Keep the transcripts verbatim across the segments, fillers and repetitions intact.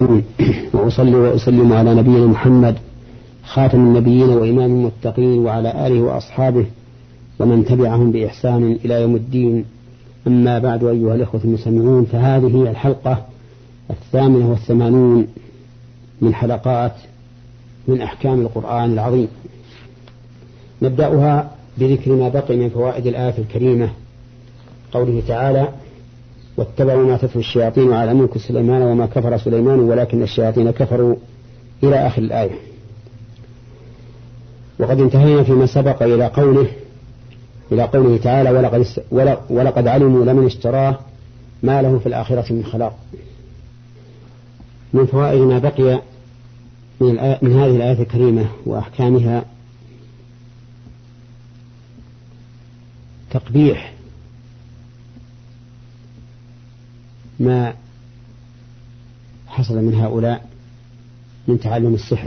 وأصلي وأسلم على نبينا محمد خاتم النبيين وإمام المتقين وعلى آله وأصحابه ومن تبعهم بإحسان إلى يوم الدين. أما بعد، أيها الإخوة المستمعون، فهذه الحلقة الثامنة والثمانون من حلقات من أحكام القرآن العظيم. نبدأها بذكر ما بقي من فوائد الآية الكريمة، قوله تعالى: واتبعوا ما تتلو الشياطين على ملك سليمان وما كفر سليمان ولكن الشياطين كفروا، إلى آخر الآية. وقد انتهينا فيما سبق إلى قوله إلى قوله تعالى: ولقد, ولقد علموا لمن اشتراه ما له في الآخرة من خلاق. من فوائد ما بقي من, من هذه الآية الكريمة وأحكامها تقبيح ما حصل من هؤلاء من تعلم السحر،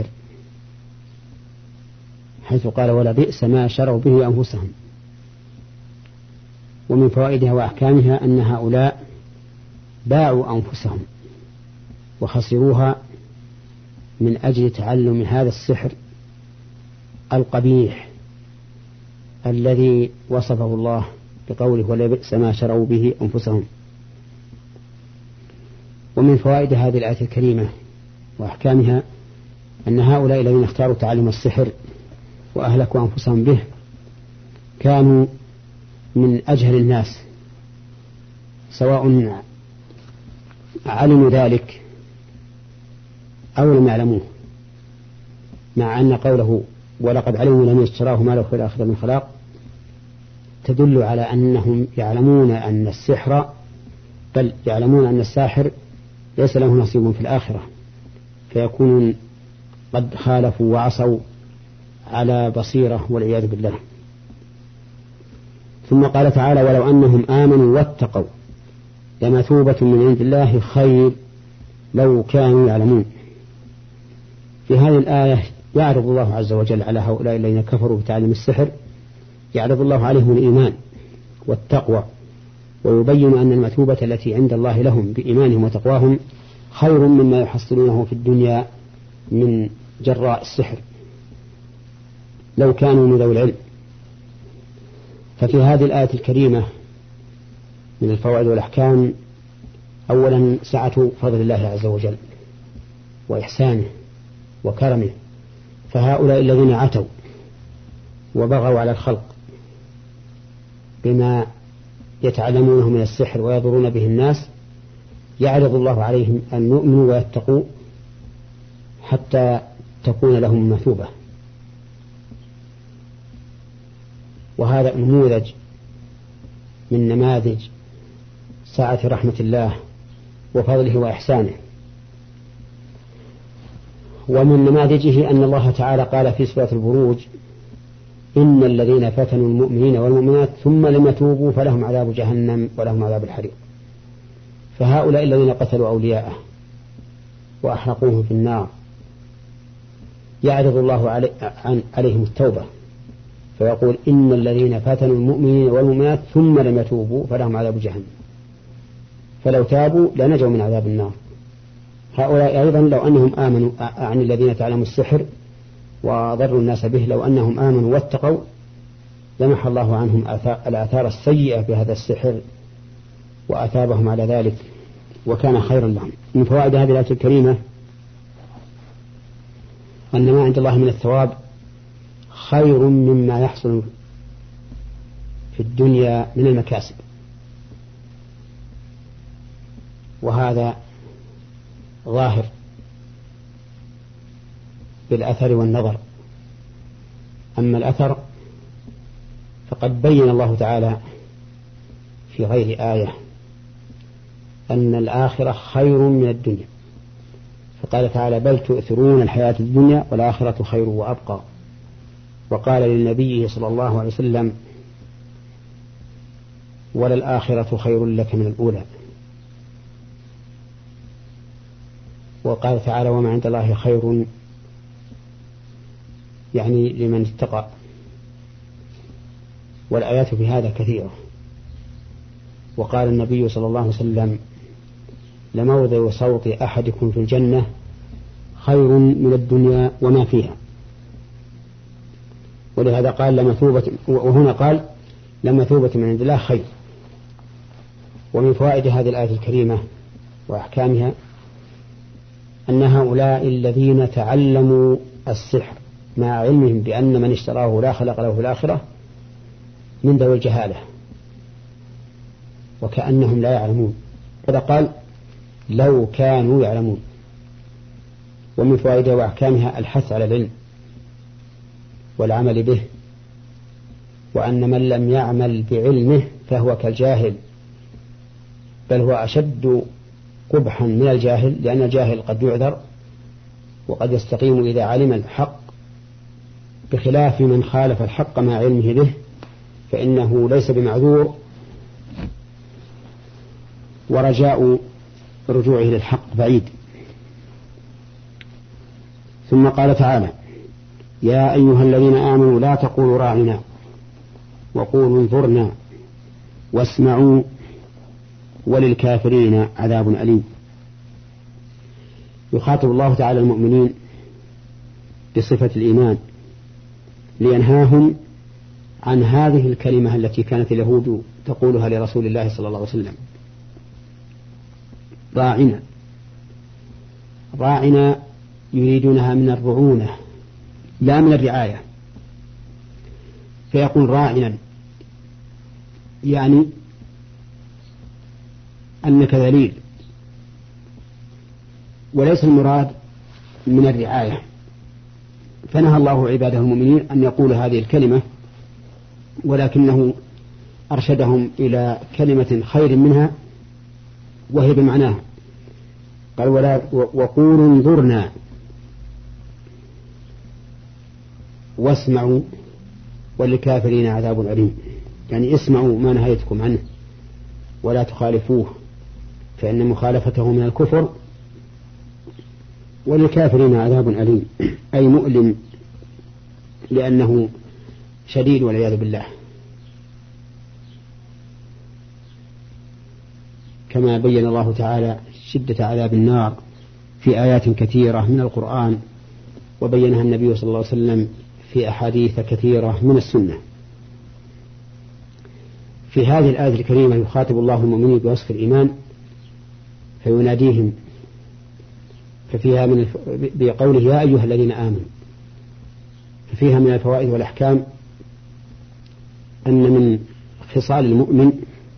حيث قال: ولا بئس ما شروا به أنفسهم. ومن فوائدها وأحكامها أن هؤلاء باعوا أنفسهم وخسروها من أجل تعلم هذا السحر القبيح الذي وصفه الله بقوله: ولا بئس ما شروا به أنفسهم. ومن فوائد هذه الآية الكريمة وأحكامها أن هؤلاء الذين اختاروا تعلم السحر وأهلكوا أنفسهم به كانوا من أجهل الناس، سواء علموا ذلك أو لم يعلموه، مع أن قوله ولقد علموا لمن اشتراه ما له في الآخرة من خلاق تدل على أنهم يعلمون أن السحر بل يعلمون أن الساحر ليس له نصيب في الآخرة، فيكونون قد خالفوا وعصوا على بصيرة والعياذ بالله. ثم قال تعالى: ولو أنهم آمنوا واتقوا لمثوبة من عند الله خير لو كانوا يعلمون. في هذه الآية يعرض الله عز وجل على هؤلاء الذين كفروا بتعلم السحر، يعرض الله عليهم الإيمان والتقوى، ويبين أن المثوبة التي عند الله لهم بإيمانهم وتقواهم خير مما يحصلونه في الدنيا من جراء السحر لو كانوا من ذوي العلم. ففي هذه الآية الكريمة من الفوائد والأحكام أولا سعة فضل الله عز وجل وإحسانه وكرمه، فهؤلاء الذين عتوا وبغوا على الخلق بما يتعلمونه من السحر ويضرون به الناس يعرض الله عليهم أن يؤمنوا ويتقوا حتى تكون لهم مثوبة. وهذا نموذج من نماذج سعة رحمة الله وفضله وإحسانه. ومن نماذجه أن الله تعالى قال في سورة البروج: إن الذين فتنوا المؤمنين والمؤمنات ثم لم يتوبوا فلهم عذاب جهنم ولهم عذاب الحريق. فهؤلاء الذين قتلوا أولياءه وأحرقوهم في النار يعرض الله علي عليهم التوبة، فيقول: إن الذين فتنوا المؤمنين والمؤمنات ثم لم يتوبوا فلهم عذاب جهنم. فلو تابوا لنجوا من عذاب النار. هؤلاء أيضا لو أنهم آمنوا عن الذين تعلموا السحر وضروا الناس به، لو أنهم آمنوا واتقوا لمحى الله عنهم الآثار السيئة بهذا السحر وأثابهم على ذلك وكان خيرا لهم. من فوائد هذه الآية الكريمة أن ما عند الله من الثواب خير مما يحصل في الدنيا من المكاسب، وهذا ظاهر بالأثر والنظر. أما الأثر فقد بين الله تعالى في غير آية أن الآخرة خير من الدنيا، فقال تعالى: بل تؤثرون الحياة الدنيا والآخرة خير وأبقى. وقال للنبي صلى الله عليه وسلم: وللآخرة خير لك من الأولى. وقال تعالى: وما عند الله خير، يعني لمن اتقى. والآيات في هذا كثيرة. وقال النبي صلى الله عليه وسلم: لموضع صوت أحدكم في الجنة خير من الدنيا وما فيها. ولهذا قال لمثوبة، وهنا قال لمثوبة من عند الله خير. ومن فوائد هذه الآية الكريمة وأحكامها أن هؤلاء الذين تعلموا السحر مع علمهم بأن من اشتراه لا خلق له في الآخرة من ذوي الجهالة وكأنهم لا يعلمون. هذا قال لو كانوا يعلمون. ومن فوائدها وأحكامها الحث على العلم والعمل به، وأن من لم يعمل بعلمه فهو كالجاهل، بل هو أشد قبحا من الجاهل، لأن الجاهل قد يعذر وقد يستقيم إذا علم الحق، بخلاف من خالف الحق مع علمه به فإنه ليس بمعذور، ورجاء رجوعه للحق بعيد. ثم قال تعالى يا أيها الذين آمنوا لا تقولوا راعنا وقولوا انظرنا واسمعوا وللكافرين عذاب أليم. يخاطب الله تعالى المؤمنين بصفة الإيمان لينهاهم عن هذه الكلمة التي كانت اليهود تقولها لرسول الله صلى الله عليه وسلم، راعنا. راعنا يريدونها من الرعونة لا من الرعاية، فيقول راعنا يعني أنك ذليل، وليس المراد من الرعاية. فنهى الله عباده المؤمنين أن يقول هذه الكلمة، ولكنه أرشدهم إلى كلمة خير منها وهي بمعناها. قال ولا وقولوا انظرنا واسمعوا وللكافرين عذاب أليم، يعني اسمعوا ما نهيتكم عنه ولا تخالفوه، فإن مخالفته من الكفر، وللكافرين عذاب أليم أي مؤلم لأنه شديد والعياذ بالله، كما بين الله تعالى شدة عذاب النار في آيات كثيرة من القرآن، وبينها النبي صلى الله عليه وسلم في أحاديث كثيرة من السنة. في هذه الآية الكريمة يخاطب الله المؤمنين بوصف الإيمان فيناديهم، ففيها من الف... بقوله يا أيها الذين آمنوا، ففيها من الفوائد والأحكام أن من خصال المؤمن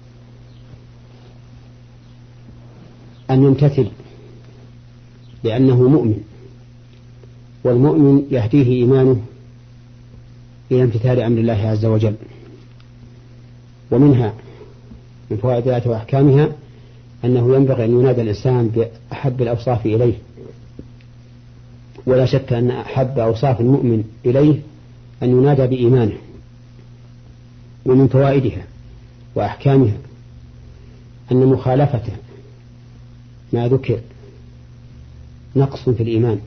أن يمتثل لأنه مؤمن، والمؤمن يهديه إيمانه إلى امتثال أمر الله عز وجل. ومنها من فوائد الآية وأحكامها أنه ينبغي أن ينادى الإنسان بأحب الأوصاف إليه، ولا شك أن أحب أوصاف المؤمن إليه أن ينادى بإيمانه. ومن فوائدها وأحكامها أن مخالفته ما ذكر نقص في الإيمان،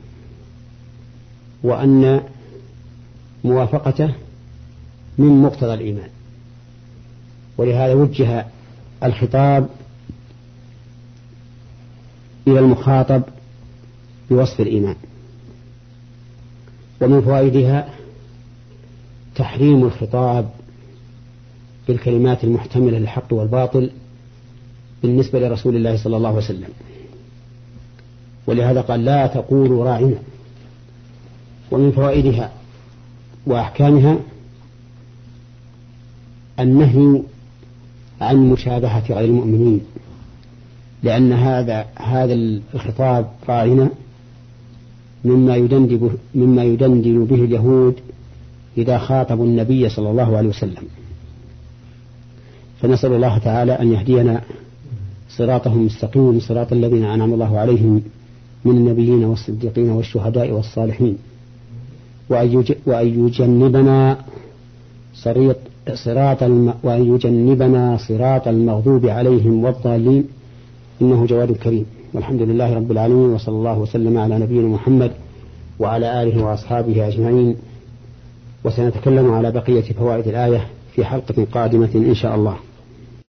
وأن موافقته من مقتضى الإيمان، ولهذا وجه الخطاب إلى المخاطب بوصف الإيمان. ومن فوائدها تحريم الخطاب بالكلمات المحتملة للحق والباطل بالنسبة لرسول الله صلى الله عليه وسلم، ولهذا قال لا تقولوا راعنا. ومن فوائدها وأحكامها النهي عن مشابهة غير المؤمنين، لأن هذا هذا الخطاب راعنا مما يدندن مما يدندن به اليهود إذا خاطبوا النبي صلى الله عليه وسلم. فنسأل الله تعالى أن يهدينا صراطهم المستقيم، صراط الذين أنعم الله عليهم من النبيين والصديقين والشهداء والصالحين، وأن يجنبنا صراط صراط الم... وأن يجنبنا صراط المغضوب عليهم والضالين، إنه جواد كريم. والحمد لله رب العالمين، وصلى الله وسلم على نبينا محمد وعلى آله وأصحابه أجمعين. وسنتكلم على بقية فوائد الآية في حلقة قادمة إن شاء الله.